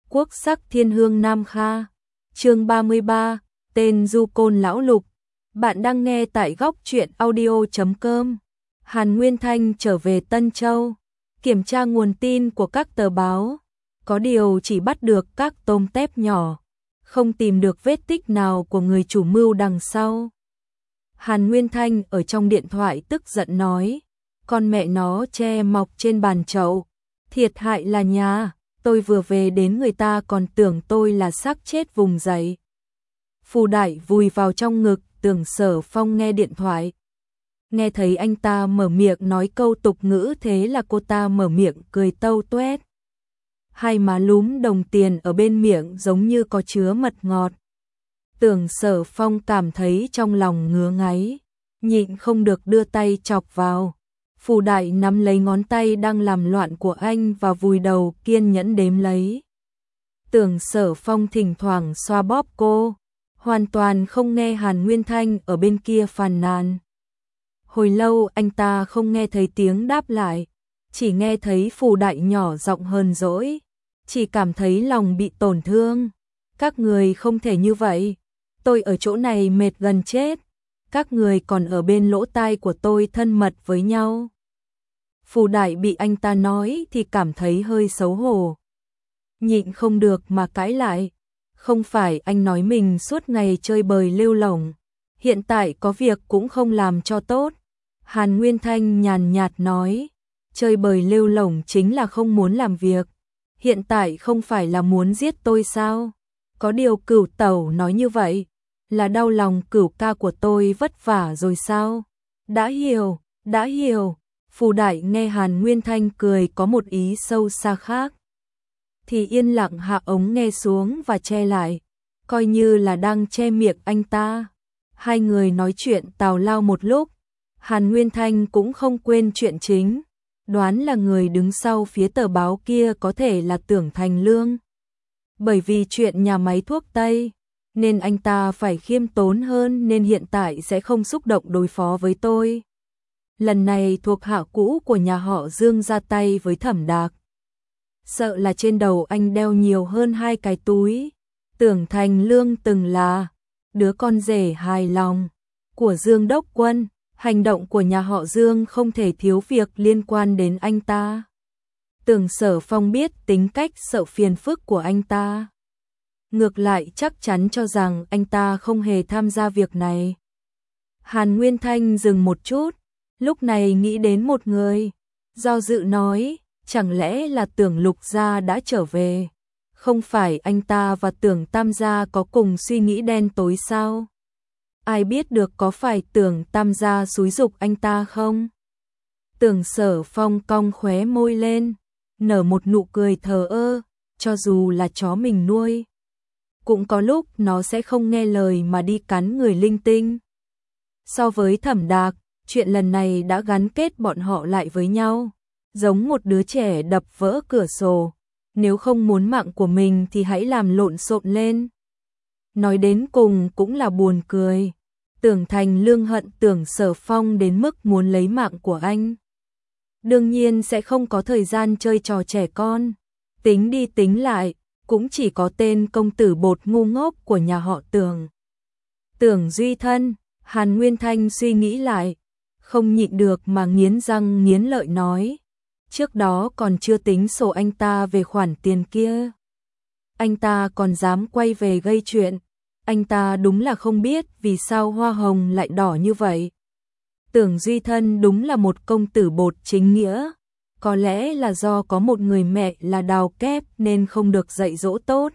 quốc sắc thiên hương Nam Kha. Chương 33, tên Du Côn Lão Lục. Bạn đang nghe tại góc truyện audio.com. Hàn Nguyên Thanh trở về Tân Châu, kiểm tra nguồn tin của các tờ báo, có điều chỉ bắt được các tôm tép nhỏ, không tìm được vết tích nào của người chủ mưu đằng sau. Hàn Nguyên Thanh ở trong điện thoại tức giận nói, con mẹ nó tre mọc trên bàn chậu, thiệt hại là nhà, tôi vừa về đến người ta còn tưởng tôi là xác chết vùng dậy. Phù Đại vùi vào trong ngực Tưởng Sở Phong nghe điện thoại. Nghe thấy anh ta mở miệng nói câu tục ngữ, thế là cô ta mở miệng cười tâu tuét. Hai má lúm đồng tiền ở bên miệng giống như có chứa mật ngọt. Tưởng Sở Phong cảm thấy trong lòng ngứa ngáy, nhịn không được đưa tay chọc vào. Phù Đại nắm lấy ngón tay đang làm loạn của anh và vùi đầu kiên nhẫn đếm lấy. Tưởng Sở Phong thỉnh thoảng xoa bóp cô, hoàn toàn không nghe Hàn Nguyên Thanh ở bên kia phàn nàn. Hồi lâu anh ta không nghe thấy tiếng đáp lại, chỉ nghe thấy Phù Đại nhỏ giọng hờn dỗi, chỉ cảm thấy lòng bị tổn thương. Các người không thể như vậy, tôi ở chỗ này mệt gần chết, các người còn ở bên lỗ tai của tôi thân mật với nhau. Phù Đại bị anh ta nói thì cảm thấy hơi xấu hổ, nhịn không được mà cãi lại. Không phải anh nói mình suốt ngày chơi bời lêu lổng, hiện tại có việc cũng không làm cho tốt. Hàn Nguyên Thanh nhàn nhạt nói, chơi bời lêu lổng chính là không muốn làm việc, hiện tại không phải là muốn giết tôi sao? Có điều Cửu tẩu nói như vậy, là đau lòng Cửu ca của tôi vất vả rồi sao? Đã hiểu, đã hiểu. Phù Đại nghe Hàn Nguyên Thanh cười có một ý sâu xa khác, thì yên lặng hạ ống nghe xuống và che lại, coi như là đang che miệng anh ta. Hai người nói chuyện tào lao một lúc, Hàn Nguyên Thanh cũng không quên chuyện chính, đoán là người đứng sau phía tờ báo kia có thể là Tưởng Thành Lương. Bởi vì chuyện nhà máy thuốc Tây, nên anh ta phải khiêm tốn hơn, nên hiện tại sẽ không xúc động đối phó với tôi. Lần này thuộc hạ cũ của nhà họ Dương ra tay với Thẩm Đạc, sợ là trên đầu anh đeo nhiều hơn 2 cái túi. Tưởng Thành Lương từng là đứa con rể hài lòng của Dương Đốc Quân, hành động của nhà họ Dương không thể thiếu việc liên quan đến anh ta. Tưởng Sở Phong biết tính cách sợ phiền phức của anh ta, ngược lại chắc chắn cho rằng anh ta không hề tham gia việc này. Hàn Nguyên Thanh dừng một chút, lúc này nghĩ đến một người, do dự nói, chẳng lẽ là Tưởng Lục gia đã trở về? Không phải anh ta và Tưởng Tam gia có cùng suy nghĩ đen tối sao? Ai biết được có phải Tưởng Tam gia xúi giục anh ta không? Tưởng Sở Phong cong khóe môi lên, nở một nụ cười thờ ơ, cho dù là chó mình nuôi, cũng có lúc nó sẽ không nghe lời mà đi cắn người linh tinh. So với Thẩm Đạc, chuyện lần này đã gắn kết bọn họ lại với nhau, giống một đứa trẻ đập vỡ cửa sổ, nếu không muốn mạng của mình thì hãy làm lộn xộn lên. Nói đến cùng cũng là buồn cười, Tưởng Thành Lương hận Tưởng Sở Phong đến mức muốn lấy mạng của anh. Đương nhiên sẽ không có thời gian chơi trò trẻ con, tính đi tính lại, cũng chỉ có tên công tử bột ngu ngốc của nhà họ Tưởng. Tưởng Duy Thân. Hàn Nguyên Thanh suy nghĩ lại, không nhịn được mà nghiến răng nghiến lợi nói, trước đó còn chưa tính sổ anh ta về khoản tiền kia, anh ta còn dám quay về gây chuyện, anh ta đúng là không biết vì sao hoa hồng lại đỏ như vậy. Tưởng Duy Thân đúng là một công tử bột chính nghĩa, có lẽ là do có một người mẹ là đào kép nên không được dạy dỗ tốt,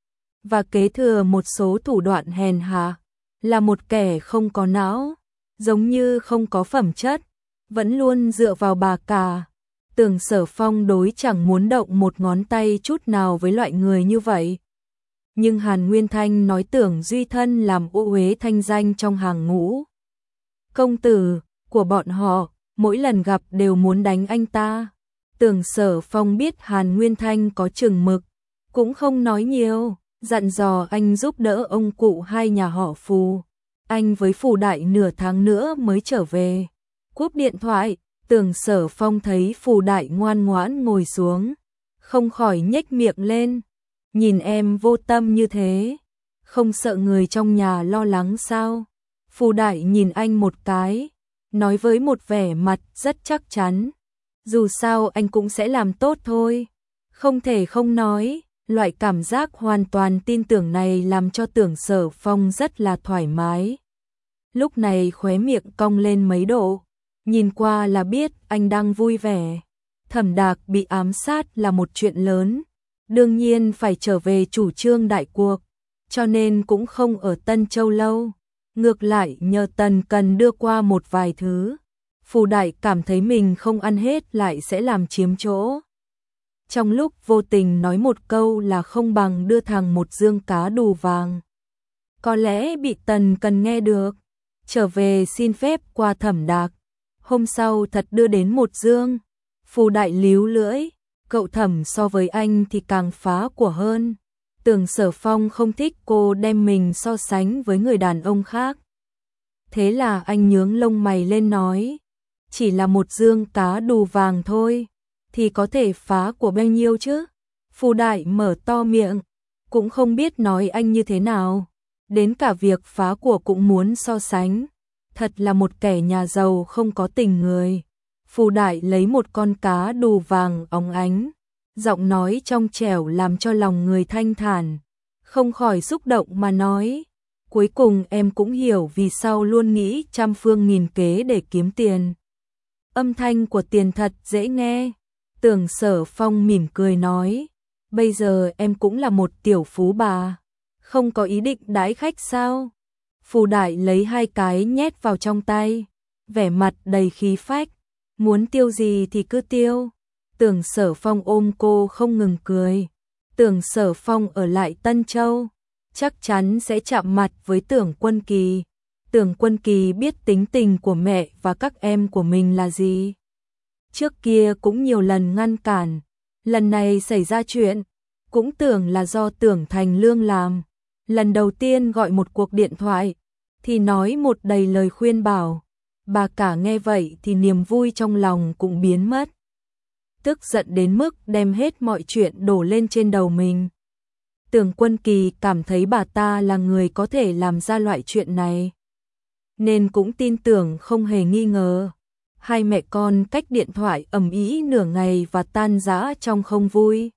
và kế thừa một số thủ đoạn hèn hạ, là một kẻ không có não, giống như không có phẩm chất, vẫn luôn dựa vào bà cả. Tưởng Sở Phong đối chẳng muốn động một ngón tay chút nào với loại người như vậy. Nhưng Hàn Nguyên Thanh nói Tưởng Duy Thân làm ô uế thanh danh trong hàng ngũ công tử của bọn họ, mỗi lần gặp đều muốn đánh anh ta. Tưởng Sở Phong biết Hàn Nguyên Thanh có chừng mực, cũng không nói nhiều, dặn dò anh giúp đỡ ông cụ hai nhà họ Phù. Anh với Phù Đại nửa tháng nữa mới trở về. Cúp điện thoại, Tưởng Sở Phong thấy Phù Đại ngoan ngoãn ngồi xuống, không khỏi nhếch miệng lên, nhìn em vô tâm như thế, không sợ người trong nhà lo lắng sao? Phù Đại nhìn anh một cái, nói với một vẻ mặt rất chắc chắn, dù sao anh cũng sẽ làm tốt thôi. Không thể không nói, loại cảm giác hoàn toàn tin tưởng này làm cho Tưởng Sở Phong rất là thoải mái. Lúc này khóe miệng cong lên mấy độ, nhìn qua là biết anh đang vui vẻ. Thẩm Đạc bị ám sát là một chuyện lớn, đương nhiên phải trở về chủ trương đại cuộc, cho nên cũng không ở Tân Châu lâu. Ngược lại nhờ Tần Cần đưa qua một vài thứ, Phù Đại cảm thấy mình không ăn hết lại sẽ làm chiếm chỗ. Trong lúc vô tình nói một câu là không bằng đưa thằng một dương cá đù vàng. Có lẽ bị Tần Cần nghe được, trở về xin phép qua Thẩm Đạc. Hôm sau thật đưa đến một dương. Phù Đại líu lưỡi, cậu Thẩm so với anh thì càng phá của hơn. Tưởng Sở Phong không thích cô đem mình so sánh với người đàn ông khác. Thế là anh nhướng lông mày lên nói, chỉ là một dương cá đù vàng thôi, thì có thể phá của bao nhiêu chứ? Phù Đại mở to miệng, cũng không biết nói anh như thế nào. Đến cả việc phá của cũng muốn so sánh. Thật là một kẻ nhà giàu không có tình người. Phù Đại lấy một con cá đù vàng óng ánh, giọng nói trong trẻo làm cho lòng người thanh thản, không khỏi xúc động mà nói, cuối cùng em cũng hiểu vì sao luôn nghĩ trăm phương nghìn kế để kiếm tiền. Âm thanh của tiền thật dễ nghe. Tưởng Sở Phong mỉm cười nói, bây giờ em cũng là một tiểu phú bà, không có ý định đãi khách sao? Phù Đại lấy 2 cái nhét vào trong tay, vẻ mặt đầy khí phách, muốn tiêu gì thì cứ tiêu. Tưởng Sở Phong ôm cô không ngừng cười. Tưởng Sở Phong ở lại Tân Châu, chắc chắn sẽ chạm mặt với Tưởng Quân Kỳ. Tưởng Quân Kỳ biết tính tình của mẹ và các em của mình là gì. Trước kia cũng nhiều lần ngăn cản, lần này xảy ra chuyện, cũng tưởng là do Tưởng Thành Lương làm. Lần đầu tiên gọi một cuộc điện thoại, thì nói một đầy lời khuyên bảo. Bà cả nghe vậy thì niềm vui trong lòng cũng biến mất. Tức giận đến mức đem hết mọi chuyện đổ lên trên đầu mình. Tưởng Quân Kỳ cảm thấy bà ta là người có thể làm ra loại chuyện này, nên cũng tin tưởng không hề nghi ngờ. Hai mẹ con cách điện thoại ầm ĩ nửa ngày và tan rã trong không vui.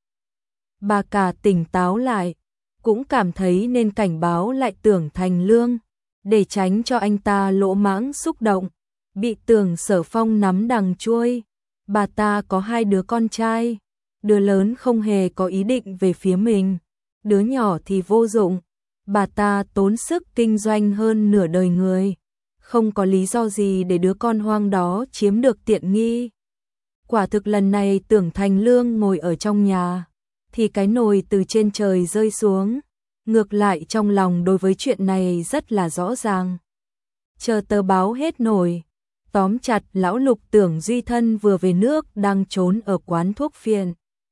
Bà cả tỉnh táo lại, cũng cảm thấy nên cảnh báo lại Tưởng Thành Lương, để tránh cho anh ta lỗ mãng xúc động, bị Tưởng Sở Phong nắm đằng chuôi. Bà ta có 2 đứa con trai, đứa lớn không hề có ý định về phía mình, đứa nhỏ thì vô dụng. Bà ta tốn sức kinh doanh hơn nửa đời người, không có lý do gì để đứa con hoang đó chiếm được tiện nghi. Quả thực lần này Tưởng Thành Lương ngồi ở trong nhà, thì cái nồi từ trên trời rơi xuống. Ngược lại trong lòng đối với chuyện này rất là rõ ràng. Chờ tờ báo hết nổi, tóm chặt lão Lục Tưởng Duy Thân vừa về nước đang trốn ở quán thuốc phiện.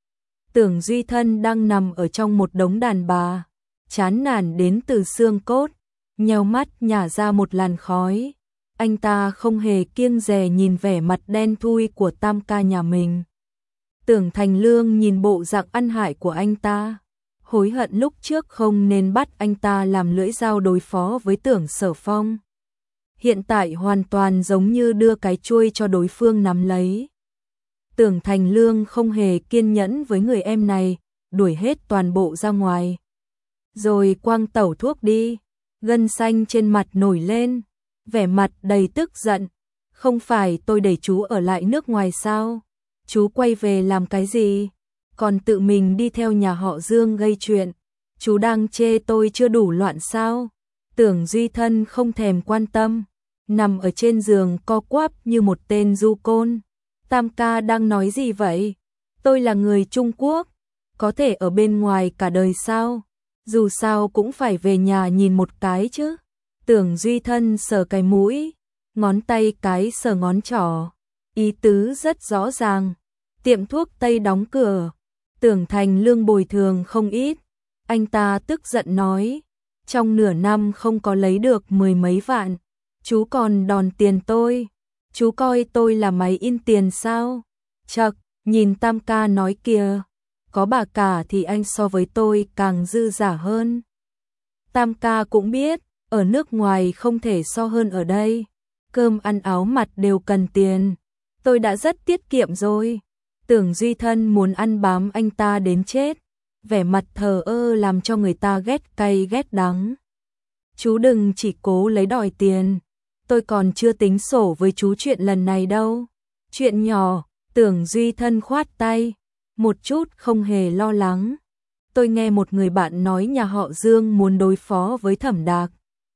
Tưởng Duy Thân đang nằm ở trong một đống đàn bà, chán nản đến từ xương cốt, nheo mắt nhả ra một làn khói. Anh ta không hề kiêng dè nhìn vẻ mặt đen thui của tam ca nhà mình. Tưởng Thành Lương nhìn bộ dạng ăn hại của anh ta, hối hận lúc trước không nên bắt anh ta làm lưỡi dao đối phó với Tưởng Sở Phong. Hiện tại hoàn toàn giống như đưa cái chuôi cho đối phương nắm lấy. Tưởng Thành Lương không hề kiên nhẫn với người em này, đuổi hết toàn bộ ra ngoài. Rồi quăng tẩu thuốc đi, gân xanh trên mặt nổi lên, vẻ mặt đầy tức giận. Không phải tôi đẩy chú ở lại nước ngoài sao? Chú quay về làm cái gì? Còn tự mình đi theo nhà họ Dương gây chuyện. Chú đang chê tôi chưa đủ loạn sao? Tưởng Duy Thân không thèm quan tâm, nằm ở trên giường co quắp như một tên du côn. Tam ca đang nói gì vậy? Tôi là người Trung Quốc, có thể ở bên ngoài cả đời sao? Dù sao cũng phải về nhà nhìn một cái chứ. Tưởng Duy Thân sờ cái mũi, ngón tay cái sờ ngón trỏ, ý tứ rất rõ ràng. Tiệm thuốc Tây đóng cửa, Tưởng Thành Lương bồi thường không ít. Anh ta tức giận nói, trong nửa năm không có lấy được 10 mấy vạn, chú còn đòn tiền tôi. Chú coi tôi là máy in tiền sao? Chậc, nhìn tam ca nói kìa, có bà cả thì anh so với tôi càng dư giả hơn. Tam ca cũng biết, ở nước ngoài không thể so hơn ở đây. Cơm ăn áo mặt đều cần tiền. Tôi đã rất tiết kiệm rồi. Tưởng Duy Thân muốn ăn bám anh ta đến chết. Vẻ mặt thờ ơ làm cho người ta ghét cay ghét đắng. Chú đừng chỉ cố lấy đòi tiền. Tôi còn chưa tính sổ với chú chuyện lần này đâu. Chuyện nhỏ, Tưởng Duy Thân khoát tay. Một chút không hề lo lắng. Tôi nghe một người bạn nói nhà họ Dương muốn đối phó với Thẩm Đạc.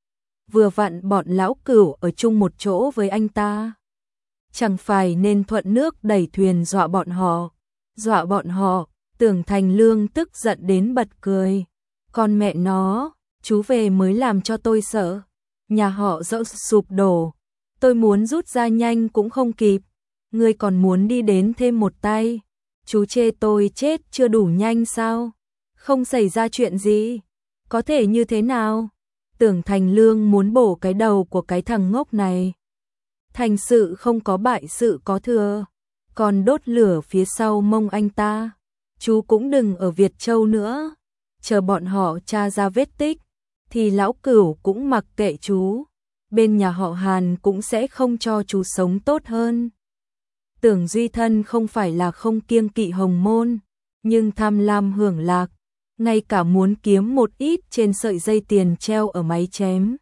Vừa vặn bọn lão Cửu ở chung một chỗ với anh ta. Chẳng phải nên thuận nước đẩy thuyền dọa bọn họ. Dọa bọn họ, Tưởng Thành Lương tức giận đến bật cười. Con mẹ nó, chú về mới làm cho tôi sợ. Nhà họ dẫu sụp đổ. Tôi muốn rút ra nhanh cũng không kịp. Ngươi còn muốn đi đến thêm một tay. Chú chê tôi chết chưa đủ nhanh sao? Không xảy ra chuyện gì. Có thể như thế nào? Tưởng Thành Lương muốn bổ cái đầu của cái thằng ngốc này. Thành sự không có bại sự có thừa. Còn đốt lửa phía sau mông anh ta. Chú cũng đừng ở Việt Châu nữa. Chờ bọn họ tra ra vết tích. Thì lão Cửu cũng mặc kệ chú. Bên nhà họ Hàn cũng sẽ không cho chú sống tốt hơn. Tưởng Duy Thân không phải là không kiêng kỵ hồng môn. Nhưng tham lam hưởng lạc. Ngay cả muốn kiếm một ít trên sợi dây tiền treo ở máy chém.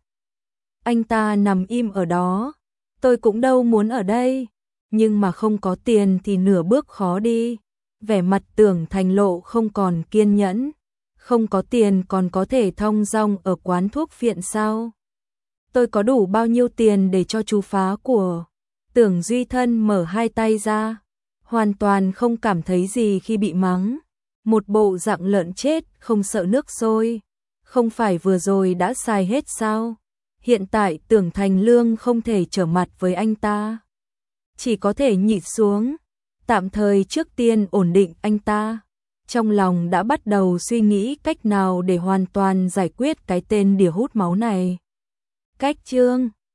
Anh ta nằm im ở đó. Tôi cũng đâu muốn ở đây. Nhưng mà không có tiền thì nửa bước khó đi. Vẻ mặt Tưởng Thành Lộ không còn kiên nhẫn. Không có tiền còn có thể thong dong ở quán thuốc phiện sao? Tôi có đủ bao nhiêu tiền để cho chú phá của? Tưởng Duy Thân mở hai tay ra. Hoàn toàn không cảm thấy gì khi bị mắng. Một bộ dạng lợn chết không sợ nước sôi. Không phải vừa rồi đã xài hết sao? Hiện tại Tưởng Thành Lương không thể trở mặt với anh ta. Chỉ có thể nhịn xuống. Tạm thời trước tiên ổn định anh ta. Trong lòng đã bắt đầu suy nghĩ cách nào để hoàn toàn giải quyết cái tên đỉa hút máu này. Cách chương